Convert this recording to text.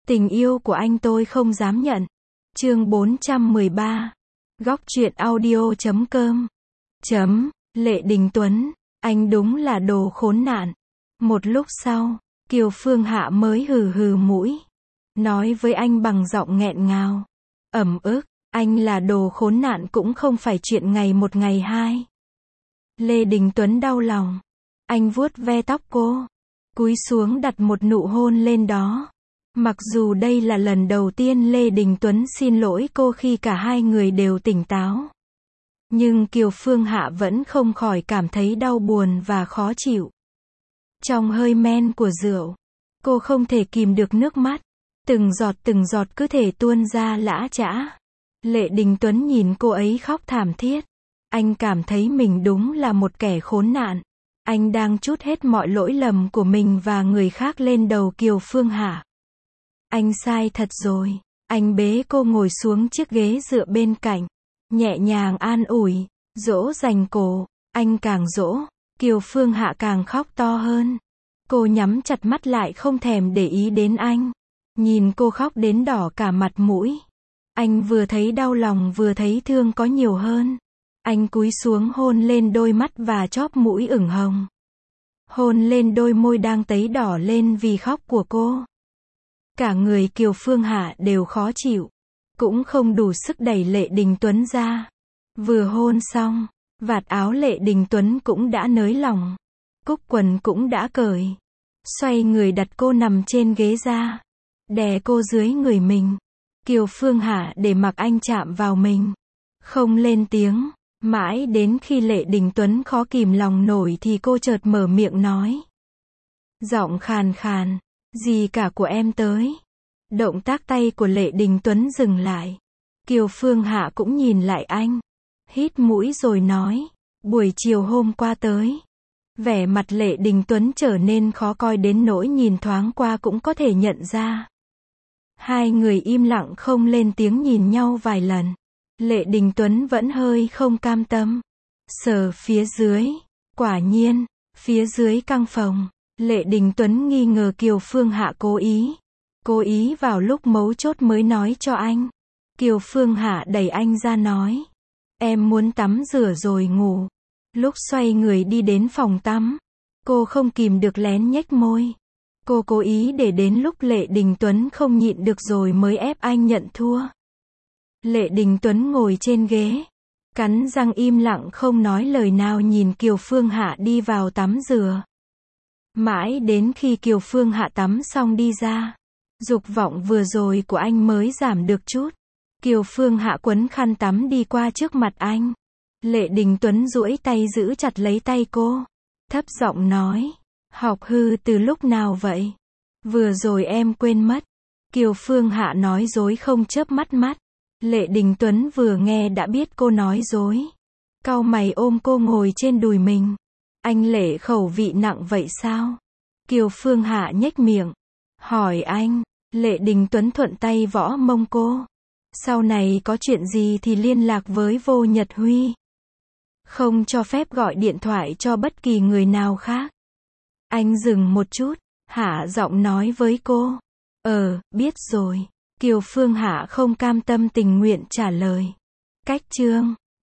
Tình yêu của anh tôi không dám nhận. Chương 413. Góc truyện audio.com. Lệ Đình Tuấn, anh đúng là đồ khốn nạn. Một lúc sau, Kiều Phương Hạ mới hừ hừ mũi, nói với anh bằng giọng nghẹn ngào. Ẩm ức, anh là đồ khốn nạn cũng không phải chuyện ngày một ngày hai. Lê Đình Tuấn đau lòng. Anh vuốt ve tóc cô, cúi xuống đặt một nụ hôn lên đó. Mặc dù đây là lần đầu tiên Lê Đình Tuấn xin lỗi cô khi cả hai người đều tỉnh táo, nhưng Kiều Phương Hạ vẫn không khỏi cảm thấy đau buồn và khó chịu. Trong hơi men của rượu, cô không thể kìm được nước mắt, từng giọt cứ thể tuôn ra lã chã. Lệ Đình Tuấn nhìn cô ấy khóc thảm thiết. Anh cảm thấy mình đúng là một kẻ khốn nạn. Anh đang trút hết mọi lỗi lầm của mình và người khác lên đầu Kiều Phương Hạ. Anh sai thật rồi. Anh bế cô ngồi xuống chiếc ghế dựa bên cạnh, nhẹ nhàng an ủi, dỗ dành cô. Anh càng dỗ, Kiều Phương Hạ càng khóc to hơn. Cô nhắm chặt mắt lại không thèm để ý đến anh. Nhìn cô khóc đến đỏ cả mặt mũi. Anh vừa thấy đau lòng vừa thấy thương có nhiều hơn. Anh cúi xuống hôn lên đôi mắt và chóp mũi ửng hồng. Hôn lên đôi môi đang tấy đỏ lên vì khóc của cô. Cả người Kiều Phương Hạ đều khó chịu, cũng không đủ sức đẩy Lệ Đình Tuấn ra. Vừa hôn xong, vạt áo Lệ Đình Tuấn cũng đã nới lỏng, cúc quần cũng đã cởi. Xoay người đặt cô nằm trên ghế ra, đè cô dưới người mình. Kiều Phương Hạ để mặc anh chạm vào mình, không lên tiếng. Mãi đến khi Lệ Đình Tuấn khó kìm lòng nổi thì cô chợt mở miệng nói. Giọng khàn khàn, gì cả của em tới. Động tác tay của Lệ Đình Tuấn dừng lại. Kiều Phương Hạ cũng nhìn lại anh, hít mũi rồi nói, buổi chiều hôm qua tới. Vẻ mặt Lệ Đình Tuấn trở nên khó coi đến nỗi nhìn thoáng qua cũng có thể nhận ra. Hai người im lặng không lên tiếng nhìn nhau vài lần. Lệ Đình Tuấn vẫn hơi không cam tâm. Sờ phía dưới. Quả nhiên, phía dưới căn phòng, Lệ Đình Tuấn nghi ngờ Kiều Phương Hạ cố ý vào lúc mấu chốt mới nói cho anh. Kiều Phương Hạ đẩy anh ra nói. Em muốn tắm rửa rồi ngủ. Lúc xoay người đi đến phòng tắm, cô không kìm được lén nhếch môi. Cô cố ý để đến lúc Lệ Đình Tuấn không nhịn được rồi mới ép anh nhận thua. Lệ Đình Tuấn ngồi trên ghế, cắn răng im lặng không nói lời nào nhìn Kiều Phương Hạ đi vào tắm rửa. Mãi đến khi Kiều Phương Hạ tắm xong đi ra, dục vọng vừa rồi của anh mới giảm được chút. Kiều Phương Hạ quấn khăn tắm đi qua trước mặt anh. Lệ Đình Tuấn duỗi tay giữ chặt lấy tay cô, thấp giọng nói, học hư từ lúc nào vậy? Vừa rồi em quên mất. Kiều Phương Hạ nói dối không chớp mắt. Lệ Đình Tuấn vừa nghe đã biết cô nói dối. Cau mày ôm cô ngồi trên đùi mình. Anh Lệ khẩu vị nặng vậy sao? Kiều Phương Hạ nhếch miệng, hỏi anh. Lệ Đình Tuấn thuận tay võ mông cô. Sau này có chuyện gì thì liên lạc với Vô Nhật Huy. Không cho phép gọi điện thoại cho bất kỳ người nào khác. Anh dừng một chút, hạ giọng nói với cô. Biết rồi. Kiều Phương Hạ không cam tâm tình nguyện trả lời. Cách chương